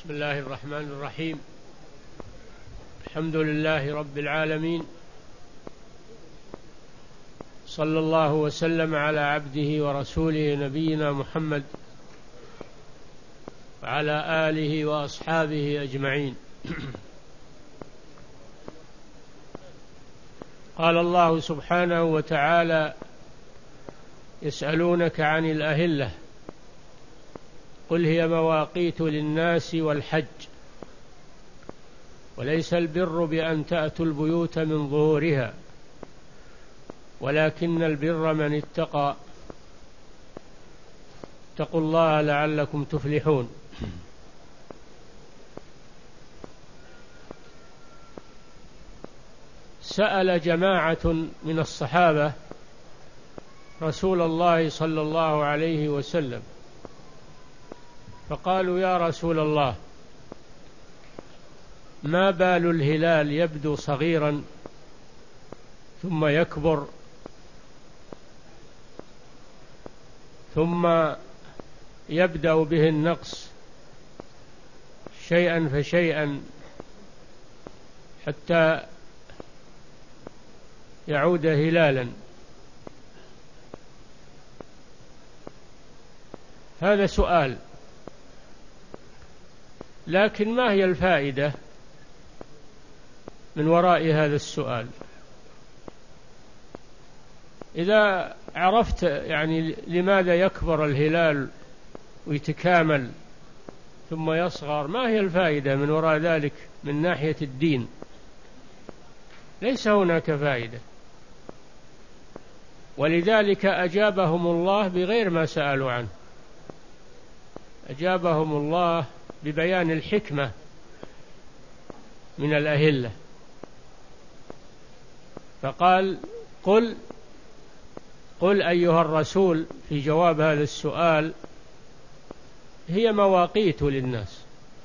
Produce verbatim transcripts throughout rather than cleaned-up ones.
بسم الله الرحمن الرحيم. الحمد لله رب العالمين، صلى الله وسلم على عبده ورسوله نبينا محمد وعلى آله وأصحابه أجمعين. قال الله سبحانه وتعالى: يسألونك عن الأهلة قل هي مواقيت للناس والحج وليس البر بأن تأتوا البيوت من ظهورها ولكن البر من اتقى اتقوا الله لعلكم تفلحون. سأل جماعة من الصحابة رسول الله صلى الله عليه وسلم فقالوا: يا رسول الله، ما بال الهلال يبدو صغيرا ثم يكبر ثم يبدأ به النقص شيئا فشيئا حتى يعود هلالا؟ هذا سؤال، لكن ما هي الفائدة من وراء هذا السؤال؟ إذا عرفت يعني لماذا يكبر الهلال ويتكامل ثم يصغر، ما هي الفائدة من وراء ذلك من ناحية الدين؟ ليس هناك فائدة، ولذلك أجابهم الله بغير ما سألوا عنه. أجابهم الله ببيان الحكمة من الأهلة، فقال: قل قل أيها الرسول في جواب هذا السؤال: هي مواقيت للناس.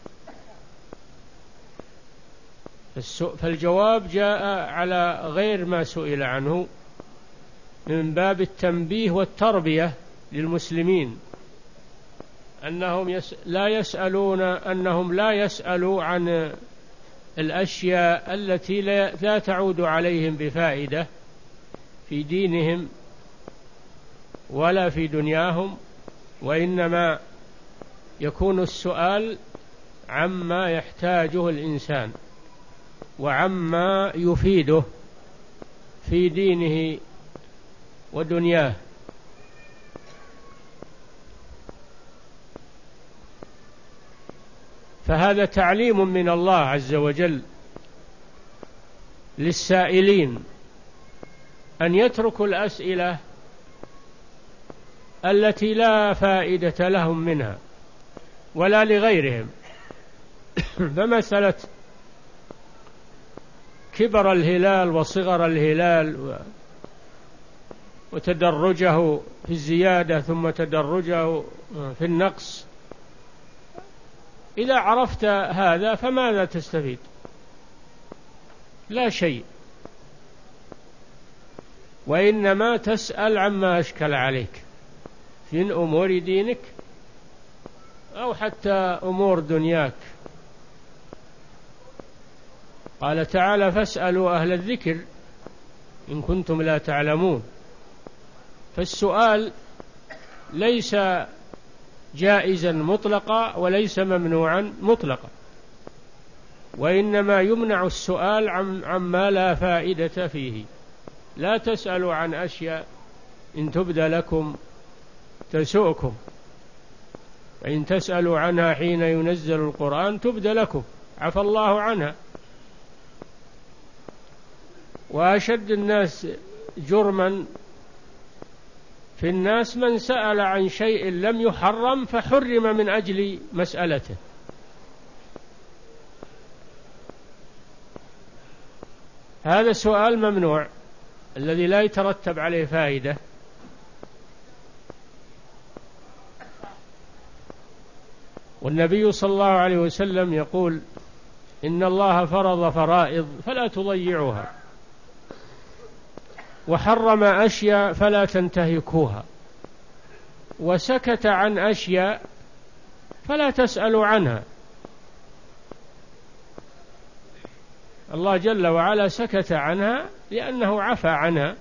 فالجواب جاء على غير ما سئل عنه من باب التنبيه والتربية للمسلمين، أنهم يس لا يسألون أنهم لا يسألوا عن الأشياء التي لا تعود عليهم بفائدة في دينهم ولا في دنياهم، وإنما يكون السؤال عما يحتاجه الإنسان وعما يفيده في دينه ودنياه. فهذا تعليم من الله عز وجل للسائلين أن يتركوا الأسئلة التي لا فائدة لهم منها ولا لغيرهم. فمسألة كبر الهلال وصغر الهلال وتدرجه في الزيادة ثم تدرجه في النقص، إذا عرفت هذا فماذا تستفيد؟ لا شيء، وإنما تسأل عما أشكل عليك من أمور دينك أو حتى أمور دنياك. قال تعالى: فاسألوا أهل الذكر إن كنتم لا تعلمون. فالسؤال ليس جائزا مطلقا وليس ممنوعا مطلقا، وإنما يمنع السؤال عن عما لا فائدة فيه. لا تسألوا عن أشياء إن تبد لكم تسؤكم، وإن تسألوا عنها حين ينزل القرآن تبد لكم عفى الله عنها. وأشد الناس جرما في الناس من سأل عن شيء لم يحرم فحرم من أجل مسألته. هذا سؤال ممنوع الذي لا يترتب عليه فائدة. والنبي صلى الله عليه وسلم يقول: إن الله فرض فرائض فلا تضيعوها، وحرم أشياء فلا تنتهكوها، وسكت عن أشياء فلا تسألوا عنها. الله جل وعلا سكت عنها لأنه عفى عنها،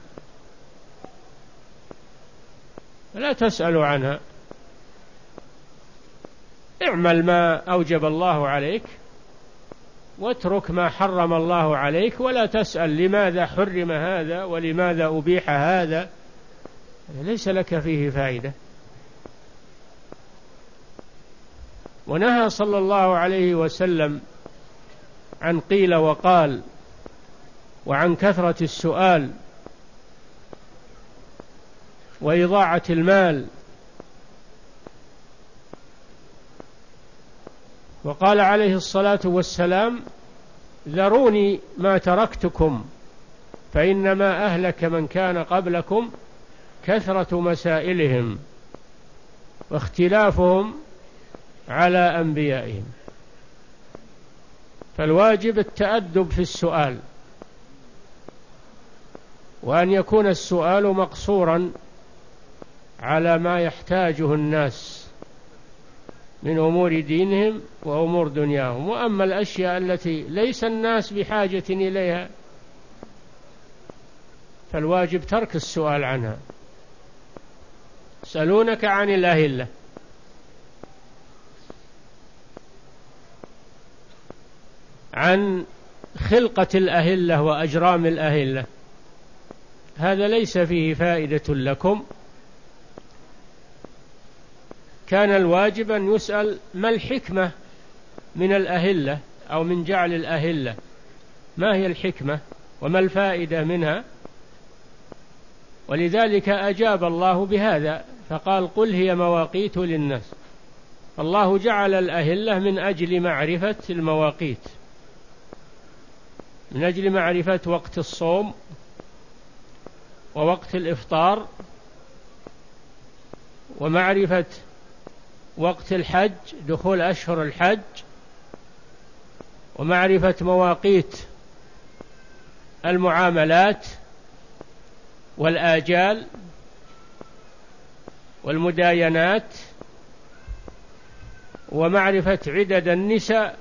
لا تسألوا عنها. اعمل ما أوجب الله عليك واترك ما حرم الله عليك، ولا تسأل لماذا حرم هذا ولماذا أبيح هذا، ليس لك فيه فائدة. ونهى صلى الله عليه وسلم عن قيل وقال وعن كثرة السؤال وإضاعة المال، وقال عليه الصلاة والسلام: ذروني ما تركتكم فإنما أهلك من كان قبلكم كثرة مسائلهم واختلافهم على أنبيائهم. فالواجب التأدب في السؤال، وأن يكون السؤال مقصورا على ما يحتاجه الناس من أمور دينهم وأمور دنياهم. وأما الأشياء التي ليس الناس بحاجة إليها فالواجب ترك السؤال عنها. يسألونك عن الأهلة، عن خلقة الأهلة وأجرام الأهلة، هذا ليس فيه فائدة لكم. كان الواجب أن يسأل ما الحكمة من الأهلة أو من جعل الأهلة، ما هي الحكمة وما الفائدة منها؟ ولذلك أجاب الله بهذا فقال: قل هي مواقيت للناس. الله جعل الأهلة من أجل معرفة المواقيت، من أجل معرفة وقت الصوم ووقت الإفطار، ومعرفة وقت الحج، دخول أشهر الحج، ومعرفة مواقيت المعاملات والآجال والمداينات، ومعرفة عدد النساء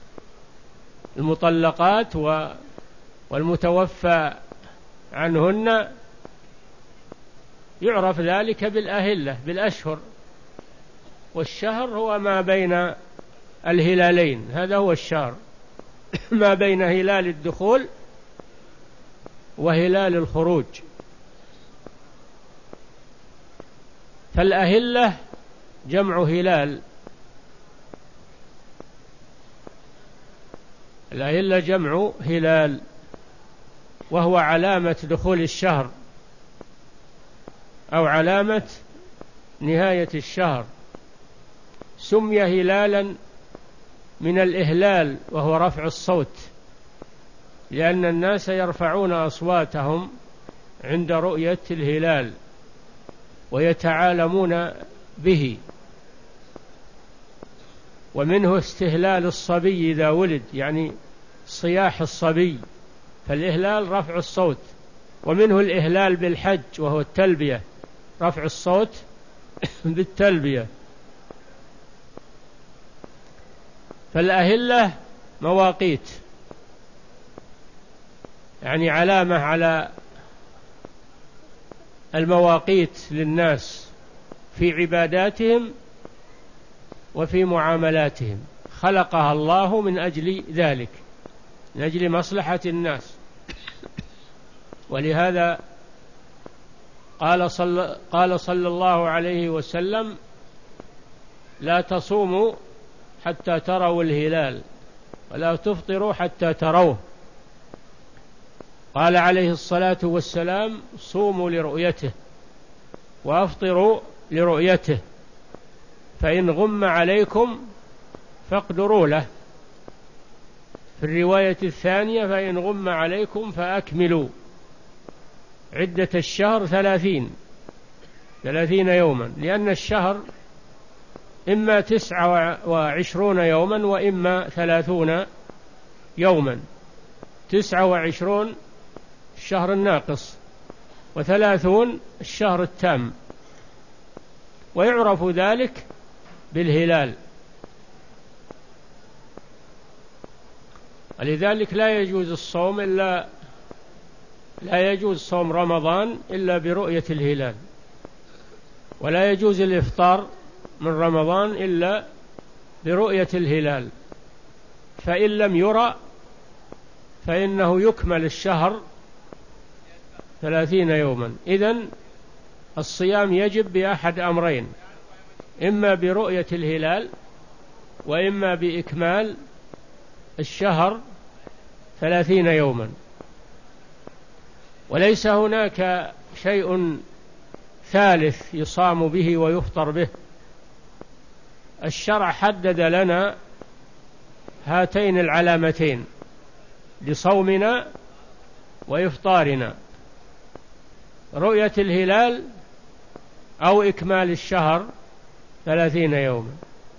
المطلقات والمتوفى عنهن، يعرف ذلك بالأهلة، بالأشهر. والشهر هو ما بين الهلالين، هذا هو الشهر، ما بين هلال الدخول وهلال الخروج. فالأهلة جمع هلال، الأهلة جمع هلال، وهو علامة دخول الشهر أو علامة نهاية الشهر. سمي هلالا من الإهلال وهو رفع الصوت، لأن الناس يرفعون أصواتهم عند رؤية الهلال ويتعالمون به. ومنه استهلال الصبي إذا ولد، يعني صياح الصبي، فالإهلال رفع الصوت. ومنه الإهلال بالحج وهو التلبية، رفع الصوت بالتلبية. فالأهلة مواقيت، يعني علامة على المواقيت للناس في عباداتهم وفي معاملاتهم، خلقها الله من أجل ذلك، من أجل مصلحة الناس. ولهذا قال صلى, قال صلى الله عليه وسلم: لا تصوموا حتى تروا الهلال ولا تفطروا حتى تروه. قال عليه الصلاة والسلام: صوموا لرؤيته وأفطروا لرؤيته، فإن غم عليكم فاقدروا له. في الرواية الثانية: فإن غم عليكم فأكملوا عدة الشهر ثلاثين ثلاثين يوما، لأن الشهر إما تسعة وعشرون يوما وإما ثلاثون يوما. تسعة وعشرون الشهر الناقص، وثلاثون الشهر التام، ويعرف ذلك بالهلال. ولذلك لا يجوز الصوم إلا لا يجوز صوم رمضان إلا برؤية الهلال، ولا يجوز الإفطار من رمضان إلا برؤية الهلال، فإن لم يرى فإنه يكمل الشهر ثلاثين يوما. إذن الصيام يجب بأحد أمرين، إما برؤية الهلال وإما بإكمال الشهر ثلاثين يوما، وليس هناك شيء ثالث يصام به ويفطر به. الشرع حدد لنا هاتين العلامتين لصومنا وإفطارنا: رؤية الهلال أو إكمال الشهر ثلاثين يوما.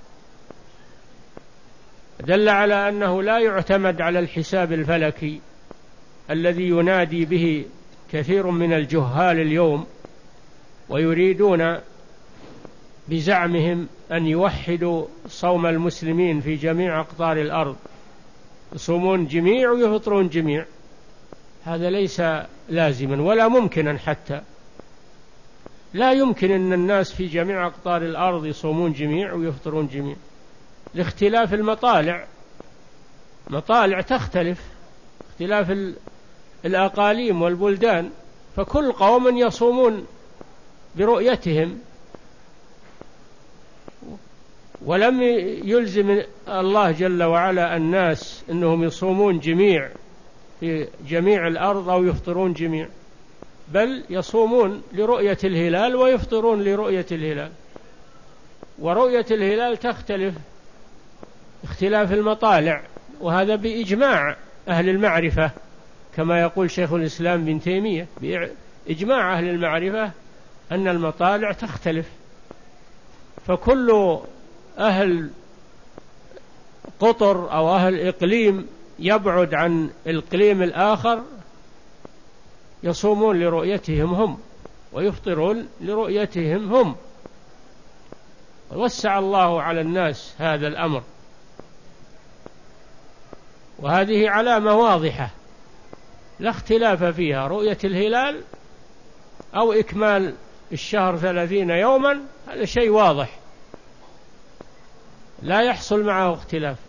دل على أنه لا يعتمد على الحساب الفلكي الذي ينادي به كثير من الجهال اليوم، ويريدون بزعمهم أن يوحدوا صوم المسلمين في جميع أقطار الأرض، يصومون جميع ويفطرون جميع. هذا ليس لازما ولا ممكنا، حتى لا يمكن أن الناس في جميع أقطار الأرض يصومون جميع ويفطرون جميع، لاختلاف المطالع، مطالع تختلف، اختلاف الأقاليم والبلدان، فكل قوم يصومون برؤيتهم. ولم يلزم الله جل وعلا الناس أنهم يصومون جميع في جميع الأرض أو يفطرون جميع، بل يصومون لرؤية الهلال ويفطرون لرؤية الهلال. ورؤية الهلال تختلف اختلاف المطالع، وهذا بإجماع أهل المعرفة، كما يقول شيخ الإسلام ابن تيمية، بإجماع أهل المعرفة أن المطالع تختلف، فكل أهل قطر أو أهل إقليم يبعد عن الإقليم الآخر يصومون لرؤيتهم هم ويفطرون لرؤيتهم هم. ووسع الله على الناس هذا الأمر، وهذه علامة واضحة لا اختلاف فيها: رؤية الهلال أو إكمال الشهر ثلاثين يوما، هذا شيء واضح لا يحصل معه اختلاف.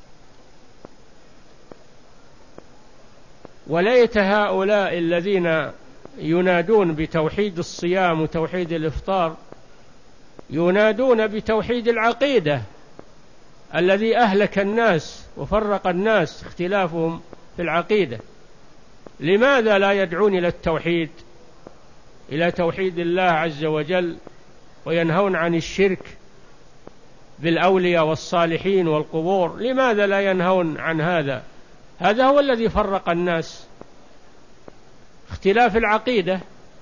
وليت هؤلاء الذين ينادون بتوحيد الصيام وتوحيد الإفطار ينادون بتوحيد العقيدة الذي أهلك الناس وفرق الناس اختلافهم في العقيدة. لماذا لا يدعون إلى التوحيد، إلى توحيد الله عز وجل، وينهون عن الشرك بالأولياء والصالحين والقبور؟ لماذا لا ينهون عن هذا؟ هذا هو الذي فرق الناس، اختلاف العقيدة.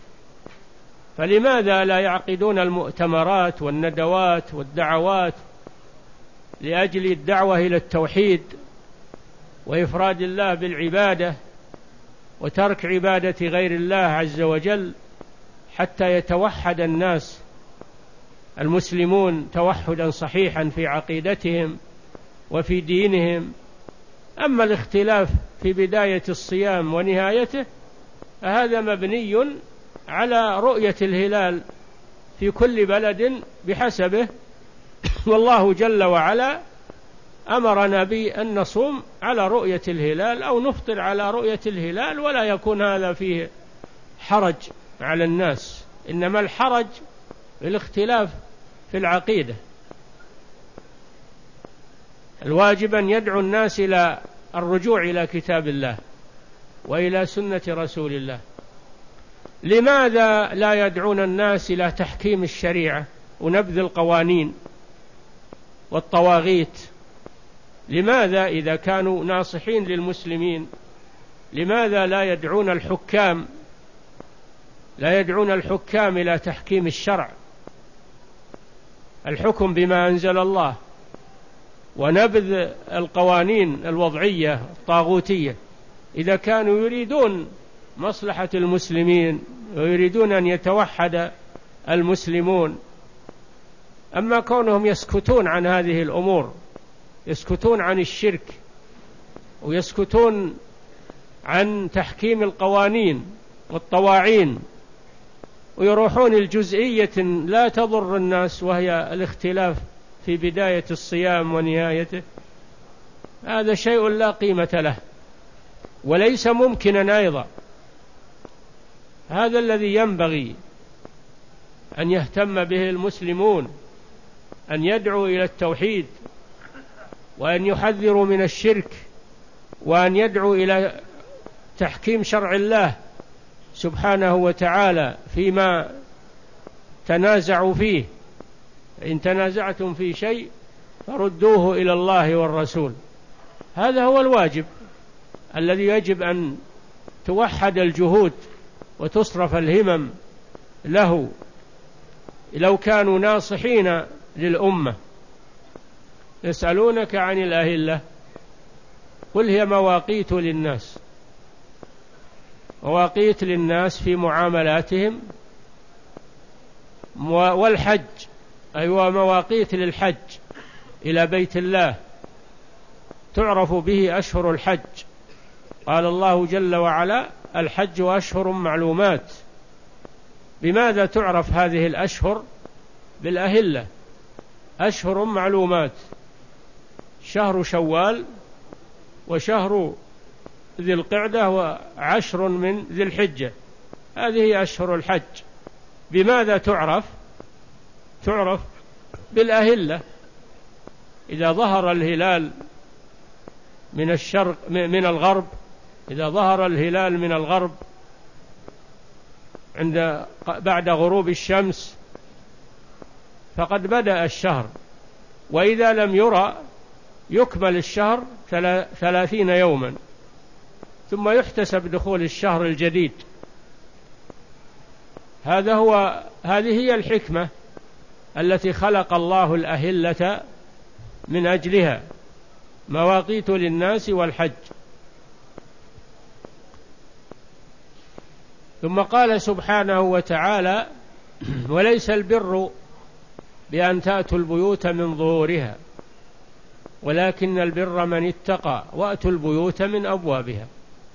فلماذا لا يعقدون المؤتمرات والندوات والدعوات لأجل الدعوة إلى التوحيد وإفراد الله بالعبادة وترك عبادة غير الله عز وجل، حتى يتوحد الناس المسلمون توحدا صحيحا في عقيدتهم وفي دينهم؟ أما الاختلاف في بداية الصيام ونهايته هذا مبني على رؤية الهلال في كل بلد بحسبه، والله جل وعلا أمرنا بأن نصوم على رؤية الهلال أو نفطر على رؤية الهلال، ولا يكون هذا فيه حرج على الناس، إنما الحرج الاختلاف في العقيدة. الواجب أن يدعو الناس إلى الرجوع إلى كتاب الله وإلى سنة رسول الله. لماذا لا يدعون الناس إلى تحكيم الشريعة ونبذ القوانين والطواغيت؟ لماذا إذا كانوا ناصحين للمسلمين لماذا لا يدعون الحكام لا يدعون الحكام إلى تحكيم الشرع، الحكم بما أنزل الله، ونبذ القوانين الوضعية الطاغوتية، إذا كانوا يريدون مصلحة المسلمين ويريدون أن يتوحد المسلمون؟ أما كونهم يسكتون عن هذه الأمور، يسكتون عن الشرك ويسكتون عن تحكيم القوانين والطواعين، ويروحون الجزئية لا تضر الناس وهي الاختلاف في بداية الصيام ونهايته. هذا شيء لا قيمة له وليس ممكنا أيضا. هذا الذي ينبغي أن يهتم به المسلمون، أن يدعوا إلى التوحيد، وأن يحذروا من الشرك، وأن يدعوا إلى تحكيم شرع الله سبحانه وتعالى فيما تنازعوا فيه. إن تنازعتم في شيء فردوه إلى الله والرسول. هذا هو الواجب الذي يجب أن توحد الجهود وتصرف الهمم له لو كانوا ناصحين للأمة. يسألونك عن الأهلة قل هي مواقيت للناس، مواقيت للناس في معاملاتهم، والحج أيوة مواقيت للحج إلى بيت الله تعرف به أشهر الحج. قال الله جل وعلا الحج أشهر معلومات. بماذا تعرف هذه الأشهر؟ بالأهلة. أشهر معلومات، شهر شوال وشهر ذي القعدة وعشر من ذي الحجة، هذه أشهر الحج. بماذا تعرف؟ تعرف بالأهلة. إذا ظهر الهلال من الشرق من الغرب، إذا ظهر الهلال من الغرب عند بعد غروب الشمس فقد بدأ الشهر، وإذا لم يرى يكمل الشهر ثلاثين يوما ثم يحتسب دخول الشهر الجديد. هذا هو هذه هي الحكمة التي خلق الله الأهلة من أجلها، مواقيت للناس والحج. ثم قال سبحانه وتعالى وليس البر بأن تأتوا البيوت من ظهورها ولكن البر من اتقى وأتوا البيوت من أبوابها.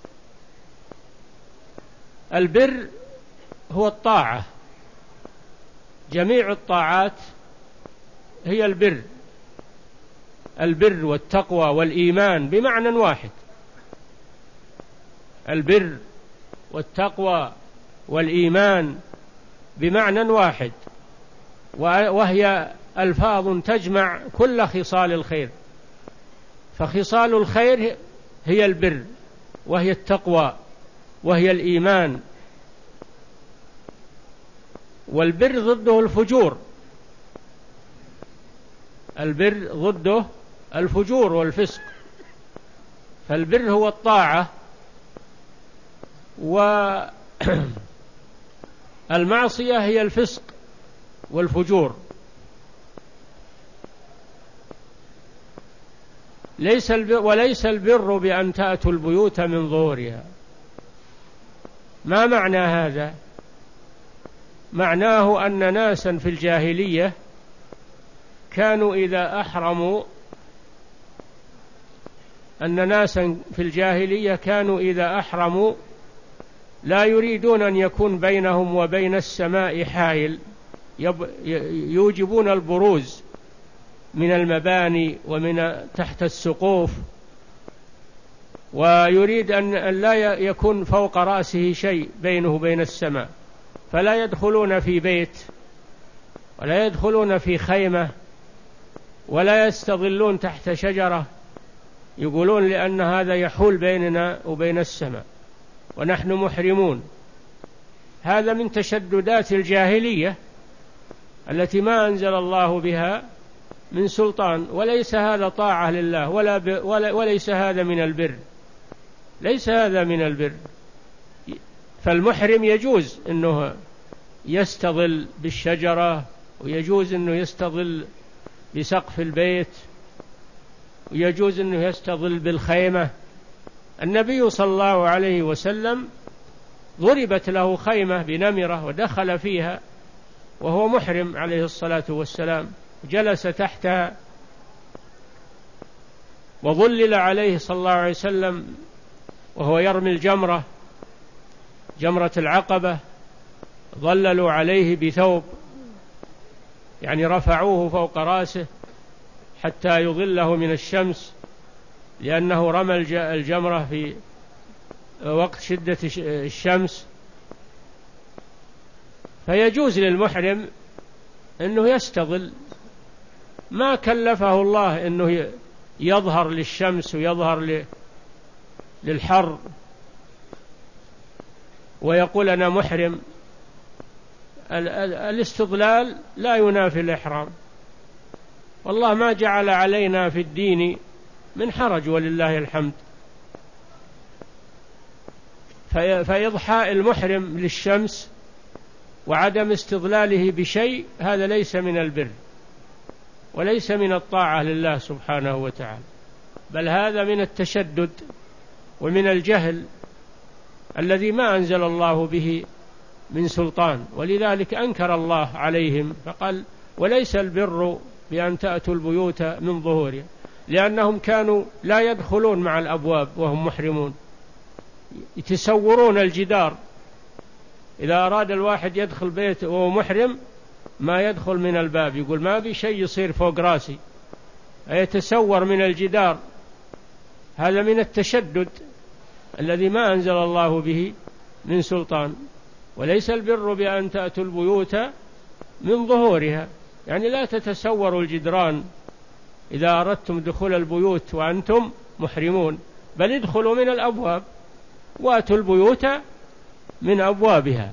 البر هو الطاعة، جميع الطاعات هي البر. البر والتقوى والإيمان بمعنى واحد. البر والتقوى والإيمان بمعنى واحد، وهي ألفاظ تجمع كل خصال الخير. فخصال الخير هي البر وهي التقوى وهي الإيمان. والبر ضده الفجور، البر ضده الفجور والفسق. فالبر هو الطاعة، والمعصية هي الفسق والفجور. ليس البر وليس البر بأن تأتوا البيوت من ظهورها. ما معنى هذا؟ معناه أن ناسا في الجاهلية كانوا إذا أحرموا أن ناسا في الجاهلية كانوا إذا أحرموا لا يريدون أن يكون بينهم وبين السماء حائل، يوجبون البروز من المباني ومن تحت السقوف، ويريد أن لا يكون فوق رأسه شيء بينه وبين السماء، فلا يدخلون في بيت ولا يدخلون في خيمة ولا يستظلون تحت شجرة، يقولون لأن هذا يحول بيننا وبين السماء ونحن محرمون. هذا من تشددات الجاهلية التي ما أنزل الله بها من سلطان، وليس هذا طاعة لله ولا ب... ولا... وليس هذا من البر، ليس هذا من البر. فالمحرم يجوز أنه يستظل بالشجرة، ويجوز أنه يستظل بسقف البيت، ويجوز أنه يستظل بالخيمة. النبي صلى الله عليه وسلم ضربت له خيمة بنمرة ودخل فيها وهو محرم عليه الصلاة والسلام، جلس تحتها وظلل عليه صلى الله عليه وسلم وهو يرمي الجمرة، جمرة العقبة، ظللوا عليه بثوب، يعني رفعوه فوق رأسه حتى يظله من الشمس، لأنه رمى الجمرة في وقت شدة الشمس. فيجوز للمحرم أنه يستظل، ما كلفه الله أنه يظهر للشمس ويظهر للحر ويقول أنا محرم. الاستظلال لا ينافي الإحرام، والله ما جعل علينا في الدين من حرج ولله الحمد. فإضحاء المحرم للشمس وعدم استظلاله بشيء هذا ليس من البر وليس من الطاعة لله سبحانه وتعالى، بل هذا من التشدد ومن الجهل الذي ما أنزل الله به من سلطان، ولذلك أنكر الله عليهم فقال وليس البر بأن تأتوا البيوت من ظهورها، لأنهم كانوا لا يدخلون مع الأبواب وهم محرمون، يتسورون الجدار. إذا أراد الواحد يدخل بيت وهو محرم ما يدخل من الباب، يقول ما بي شيء يصير فوق راسي، يتسور من الجدار. هذا من التشدد الذي ما أنزل الله به من سلطان. وليس البر بأن تأتوا البيوت من ظهورها، يعني لا تتسوروا الجدران إذا أردتم دخول البيوت وأنتم محرمون، بل ادخلوا من الأبواب وأتوا البيوت من أبوابها.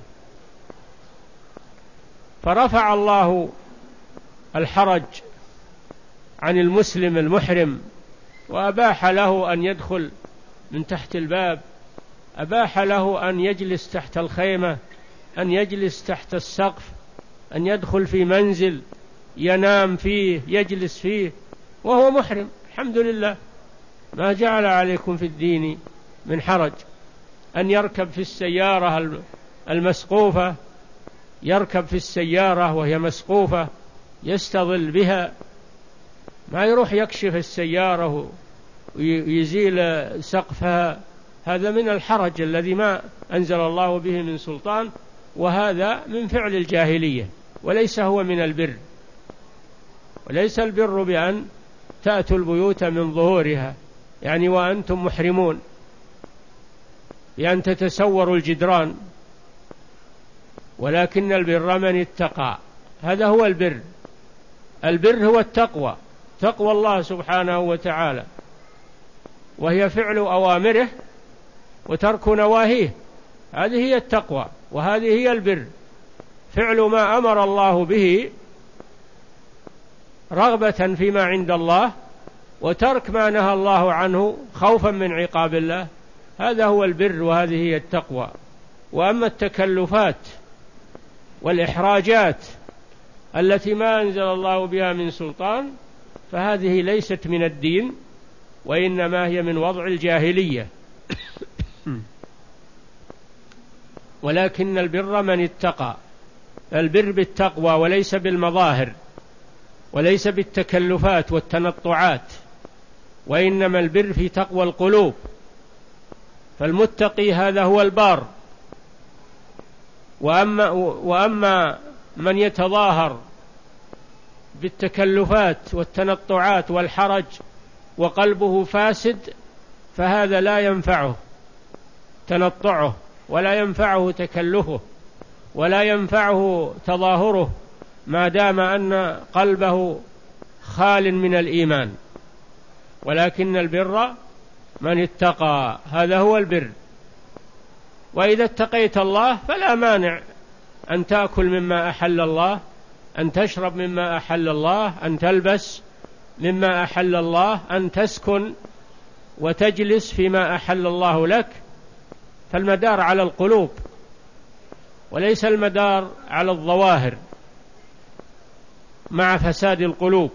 فرفع الله الحرج عن المسلم المحرم وأباح له أن يدخل من تحت الباب، أباح له أن يجلس تحت الخيمة، أن يجلس تحت السقف، أن يدخل في منزل ينام فيه يجلس فيه وهو محرم. الحمد لله ما جعل عليكم في الدين من حرج. أن يركب في السيارة المسقوفة، يركب في السيارة وهي مسقوفة يستظل بها، ما يروح يكشف السيارة ويزيل سقفها، هذا من الحرج الذي ما أنزل الله به من سلطان، وهذا من فعل الجاهلية وليس هو من البر. وليس البر بأن تأتوا البيوت من ظهورها يعني وأنتم محرمون، بأن تتسوروا الجدران، ولكن البر من اتقى، هذا هو البر. البر هو التقوى، تقوى الله سبحانه وتعالى، وهي فعل أوامره وترك نواهيه، هذه هي التقوى وهذه هي البر. فعل ما أمر الله به رغبة فيما عند الله، وترك ما نهى الله عنه خوفا من عقاب الله، هذا هو البر وهذه هي التقوى. وأما التكلفات والإحراجات التي ما أنزل الله بها من سلطان فهذه ليست من الدين، وإنما هي من وضع الجاهلية. ولكن البر من اتقى، البر بالتقوى وليس بالمظاهر وليس بالتكلفات والتنطعات، وإنما البر في تقوى القلوب. فالمتقي هذا هو البار. وأما, وأما من يتظاهر بالتكلفات والتنطعات والحرج وقلبه فاسد فهذا لا ينفعه تنطعه، ولا ينفعه تكلفه، ولا ينفعه تظاهره، ما دام أن قلبه خال من الإيمان. ولكن البر من اتقى، هذا هو البر. وإذا اتقيت الله فلا مانع أن تأكل مما أحل الله، أن تشرب مما أحل الله، أن تلبس مما أحل الله، أن تسكن وتجلس فيما أحل الله لك. فالمدار على القلوب وليس المدار على الظواهر مع فساد القلوب.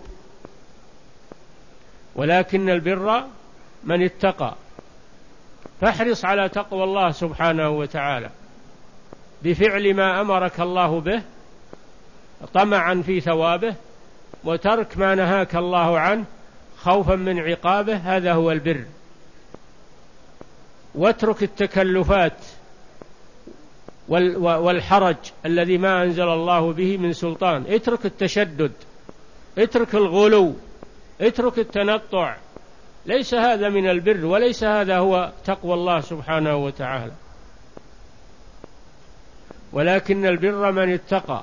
ولكن البر من اتقى، فاحرص على تقوى الله سبحانه وتعالى بفعل ما أمرك الله به طمعا في ثوابه، وترك ما نهاك الله عنه خوفا من عقابه، هذا هو البر. واترك التكلفات والحرج الذي ما أنزل الله به من سلطان، اترك التشدد، اترك الغلو، اترك التنطع، ليس هذا من البر، وليس هذا هو تقوى الله سبحانه وتعالى. ولكن البر من اتقى.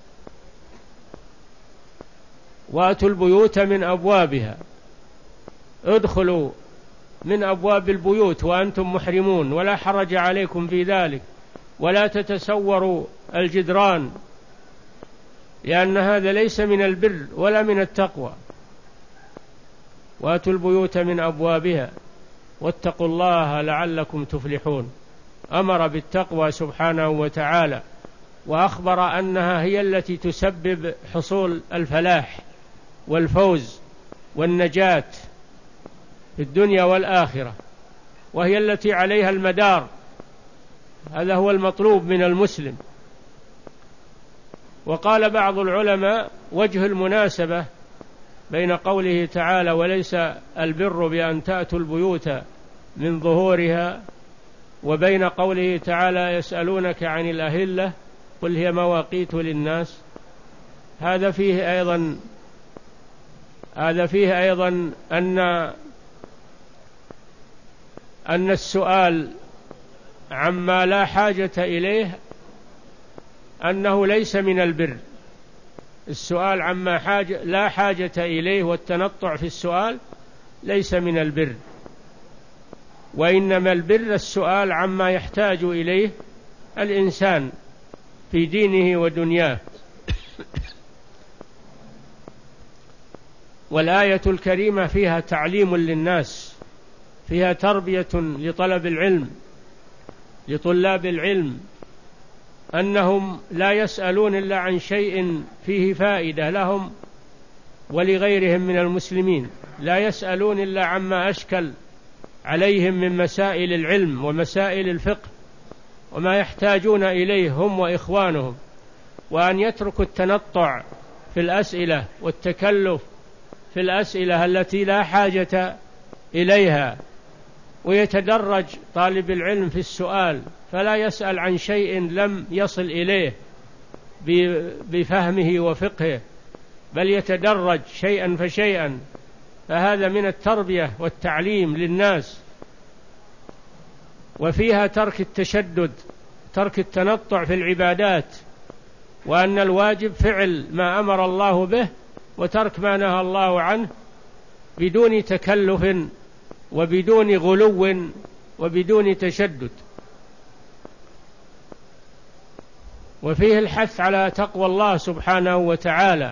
واتوا البيوت من أبوابها، ادخلوا من أبواب البيوت وأنتم محرمون، ولا حرج عليكم في ذلك، ولا تتسوروا الجدران، لأن هذا ليس من البر ولا من التقوى. واتوا البيوت من أبوابها واتقوا الله لعلكم تفلحون. أمر بالتقوى سبحانه وتعالى، وأخبر أنها هي التي تسبب حصول الفلاح والفوز والنجاة في الدنيا والآخرة، وهي التي عليها المدار. هذا هو المطلوب من المسلم. وقال بعض العلماء وجه المناسبة بين قوله تعالى وليس البر بأن تأتوا البيوت من ظهورها، وبين قوله تعالى يسألونك عن الأهلة قل هي مواقيت للناس، هذا فيه أيضا هذا فيه أيضا أن أن السؤال عما لا حاجة إليه أنه ليس من البر. السؤال عما حاجة لا حاجة إليه والتنطع في السؤال ليس من البر، وإنما البر السؤال عما يحتاج إليه الإنسان في دينه ودنياه. والآية الكريمة فيها تعليم للناس، فيها تربية لطلب العلم، لطلاب العلم، أنهم لا يسألون إلا عن شيء فيه فائدة لهم ولغيرهم من المسلمين، لا يسألون إلا عما أشكل عليهم من مسائل العلم ومسائل الفقه وما يحتاجون إليه هم وإخوانهم، وأن يتركوا التنطع في الأسئلة والتكلف في الأسئلة التي لا حاجة إليها، ويتدرج طالب العلم في السؤال، فلا يسأل عن شيء لم يصل إليه بفهمه وفقهه، بل يتدرج شيئا فشيئا. فهذا من التربية والتعليم للناس. وفيها ترك التشدد، ترك التنطع في العبادات، وأن الواجب فعل ما أمر الله به وترك ما نهى الله عنه بدون تكلف وبدون غلو وبدون تشدد. وفيه الحث على تقوى الله سبحانه وتعالى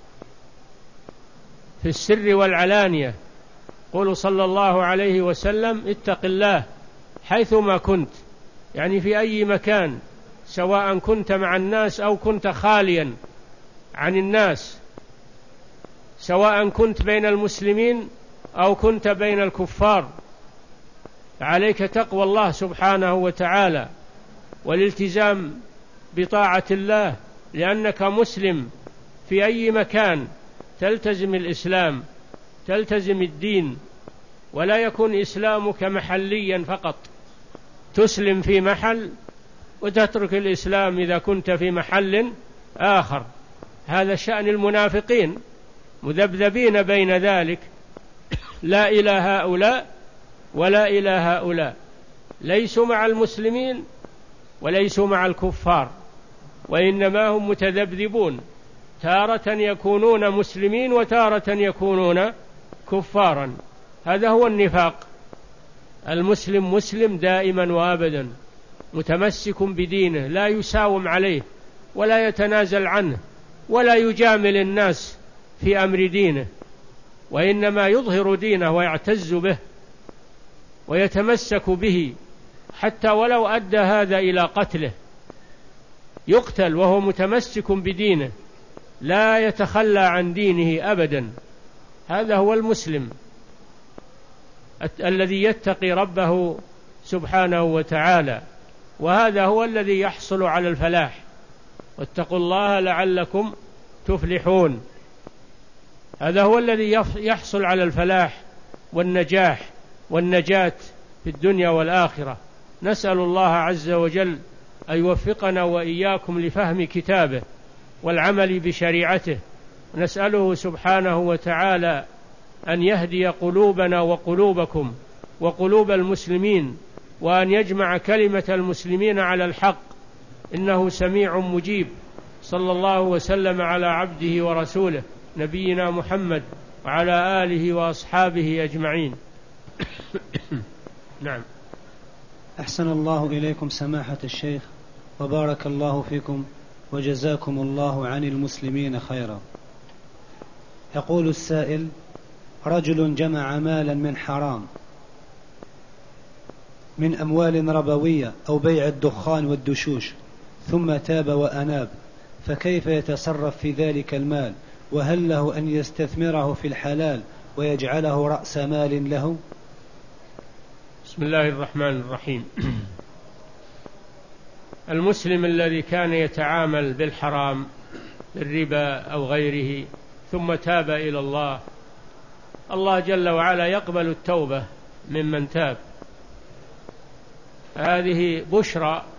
في السر والعلانية. قول صلى الله عليه وسلم اتق الله حيثما كنت، يعني في أي مكان، سواء كنت مع الناس أو كنت خاليا عن الناس، سواء كنت بين المسلمين أو كنت بين الكفار، عليك تقوى الله سبحانه وتعالى والالتزام بطاعة الله، لأنك مسلم في أي مكان تلتزم الإسلام، تلتزم الدين، ولا يكون إسلامك محليا فقط، تسلم في محل وتترك الإسلام إذا كنت في محل آخر. هذا شأن المنافقين، مذبذبين بين ذلك، لا إلى هؤلاء ولا إلى هؤلاء، ليسوا مع المسلمين وليسوا مع الكفار، وإنما هم متذبذبون، تارة يكونون مسلمين وتارة يكونون كفارا. هذا هو النفاق. المسلم مسلم دائما وابدا، متمسك بدينه، لا يساوم عليه ولا يتنازل عنه ولا يجامل الناس في أمر دينه، وإنما يظهر دينه ويعتز به ويتمسك به، حتى ولو أدى هذا إلى قتله يقتل وهو متمسك بدينه، لا يتخلى عن دينه أبدا. هذا هو المسلم الذي يتقي ربه سبحانه وتعالى، وهذا هو الذي يحصل على الفلاح. واتقوا الله لعلكم تفلحون. هذا هو الذي يحصل على الفلاح والنجاح والنجاة في الدنيا والآخرة. نسأل الله عز وجل أن يوفقنا وإياكم لفهم كتابه والعمل بشريعته، نسأله سبحانه وتعالى أن يهدي قلوبنا وقلوبكم وقلوب المسلمين، وأن يجمع كلمة المسلمين على الحق، إنه سميع مجيب. صلى الله وسلم على عبده ورسوله نبينا محمد وعلى آله وأصحابه أجمعين. نعم. أحسن الله إليكم سماحة الشيخ، وبارك الله فيكم، وجزاكم الله عن المسلمين خيرا. يقول السائل: رجل جمع مالا من حرام من أموال ربوية أو بيع الدخان والدشوش، ثم تاب وأناب، فكيف يتصرف في ذلك المال؟ وهل له أن يستثمره في الحلال ويجعله رأس مال له؟ بسم الله الرحمن الرحيم. المسلم الذي كان يتعامل بالحرام بالربا أو غيره ثم تاب إلى الله، الله جل وعلا يقبل التوبة ممن تاب. هذه بشرى